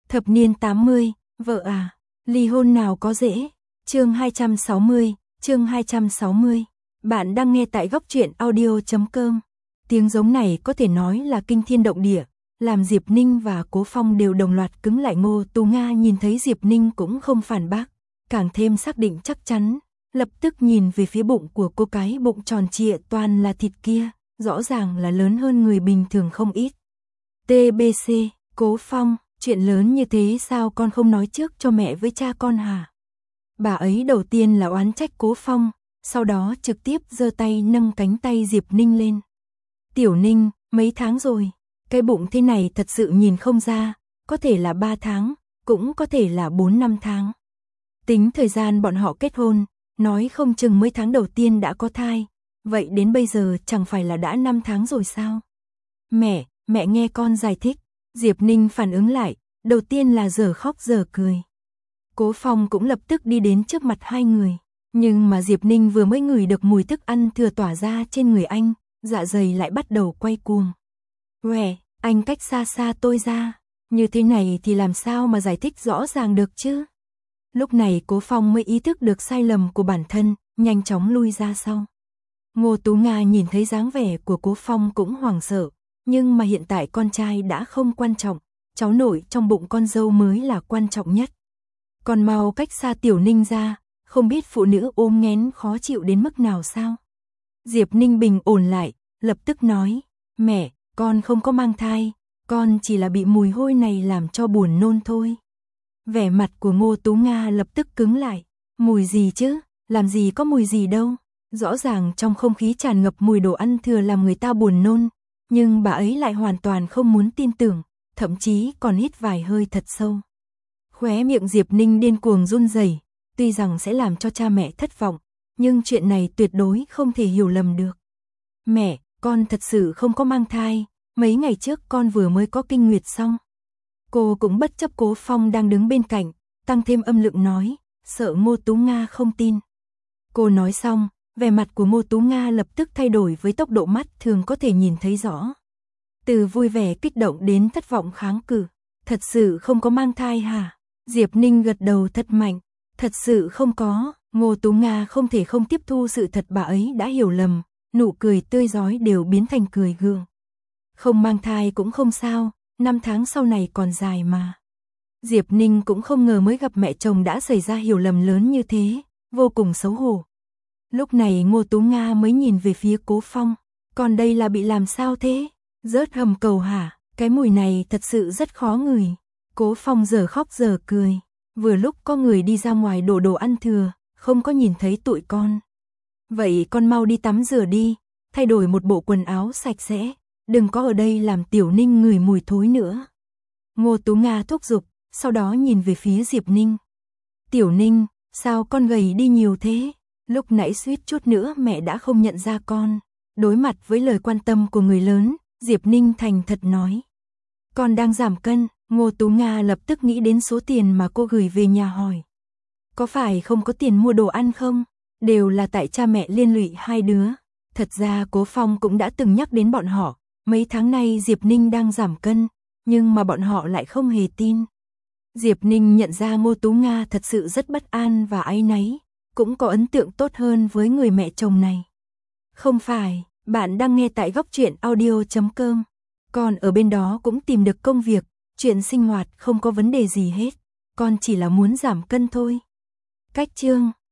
Thập niên 80, vợ à, ly hôn nào có dễ. Chương 260, chương 260. Bạn đang nghe tại góc truyện audio.com. Tiếng giống này có thể nói là kinh thiên động địa, làm Diệp Ninh và Cố Phong đều đồng loạt cứng lại. Ngô Tú Nga nhìn thấy Diệp Ninh cũng không phản bác, càng thêm xác định chắc chắn, lập tức nhìn về phía bụng của cô, cái bụng tròn trịa toàn là thịt kia, rõ ràng là lớn hơn người bình thường không ít. TBC, Cố Phong, chuyện lớn như thế sao con không nói trước cho mẹ với cha con hả? Bà ấy đầu tiên là oán trách Cố Phong, sau đó trực tiếp giơ tay nâng cánh tay Diệp Ninh lên. Tiểu Ninh, mấy tháng rồi? Cái bụng thế này thật sự nhìn không ra, có thể là 3 tháng, cũng có thể là 4-5 tháng. Tính thời gian bọn họ kết hôn, nói không chừng mới tháng đầu tiên đã có thai, vậy đến bây giờ chẳng phải là đã 5 tháng rồi sao? Mẹ nghe con giải thích. Diệp Ninh phản ứng lại, đầu tiên là giờ khóc giờ cười. Cố Phong cũng lập tức đi đến trước mặt hai người, nhưng mà Diệp Ninh vừa mới ngửi được mùi thức ăn thừa tỏa ra trên người anh, dạ dày lại bắt đầu quay cuồng. Uè, anh cách xa xa tôi ra, như thế này thì làm sao mà giải thích rõ ràng được chứ? Lúc này Cố Phong mới ý thức được sai lầm của bản thân, nhanh chóng lui ra sau. Ngô Tú Nga nhìn thấy dáng vẻ của Cố Phong cũng hoảng sợ, nhưng mà hiện tại con trai đã không quan trọng, cháu nội trong bụng con dâu mới là quan trọng nhất. Còn mau cách xa Tiểu Ninh ra, không biết phụ nữ ôm nghén khó chịu đến mức nào sao? Diệp Ninh bình ổn lại, lập tức nói, mẹ, con không có mang thai, con chỉ là bị mùi hôi này làm cho buồn nôn thôi. Vẻ mặt của Ngô Tú Nga lập tức cứng lại, mùi gì chứ, làm gì có mùi gì đâu, rõ ràng trong không khí tràn ngập mùi đồ ăn thừa làm người ta buồn nôn, nhưng bà ấy lại hoàn toàn không muốn tin tưởng, thậm chí còn hít vài hơi thật sâu. Khóe miệng Diệp Ninh điên cuồng run rẩy, tuy rằng sẽ làm cho cha mẹ thất vọng, nhưng chuyện này tuyệt đối không thể hiểu lầm được. Mẹ, con thật sự không có mang thai, mấy ngày trước con vừa mới có kinh nguyệt xong. Cô cũng bất chấp Cố Phong đang đứng bên cạnh, tăng thêm âm lượng nói, sợ Ngô Tú Nga không tin. Cô nói xong, vẻ mặt của Ngô Tú Nga lập tức thay đổi với tốc độ mắt thường có thể nhìn thấy rõ. Từ vui vẻ kích động đến thất vọng kháng cự, thật sự không có mang thai hả? Diệp Ninh gật đầu thật mạnh, thật sự không có. Ngô Tú Nga không thể không tiếp thu sự thật bà ấy đã hiểu lầm, nụ cười tươi rói đều biến thành cười gượng. Không mang thai cũng không sao, 5 tháng sau này còn dài mà. Diệp Ninh cũng không ngờ mới gặp mẹ chồng đã xảy ra hiểu lầm lớn như thế, vô cùng xấu hổ. Lúc này Ngô Tú Nga mới nhìn về phía Cố Phong, còn đây là bị làm sao thế? Rớt hầm cầu hả? Cái mùi này thật sự rất khó ngửi. Cố Phong giờ khóc giờ cười, vừa lúc có người đi ra ngoài đổ đồ ăn thừa, không có nhìn thấy tụi con. Vậy con mau đi tắm rửa đi, thay đổi một bộ quần áo sạch sẽ, đừng có ở đây làm Tiểu Ninh ngửi mùi thối nữa. Ngô Tú Nga thúc giục, sau đó nhìn về phía Diệp Ninh. Tiểu Ninh, sao con gầy đi nhiều thế? Lúc nãy suýt chút nữa mẹ đã không nhận ra con. Đối mặt với lời quan tâm của người lớn, Diệp Ninh thành thật nói. Con đang giảm cân. Ngô Tú Nga lập tức nghĩ đến số tiền mà cô gửi về nhà hỏi. Có phải không có tiền mua đồ ăn không? Đều là tại cha mẹ liên lụy hai đứa. Thật ra Cố Phong cũng đã từng nhắc đến bọn họ. Mấy tháng nay Diệp Ninh đang giảm cân, nhưng mà bọn họ lại không hề tin. Diệp Ninh nhận ra Ngô Tú Nga thật sự rất bất an và áy náy, cũng có ấn tượng tốt hơn với người mẹ chồng này. Không phải, bạn đang nghe tại góc truyện audio.com. Con ở bên đó cũng tìm được công việc, chuyện sinh hoạt không có vấn đề gì hết, con chỉ là muốn giảm cân thôi. Cách chương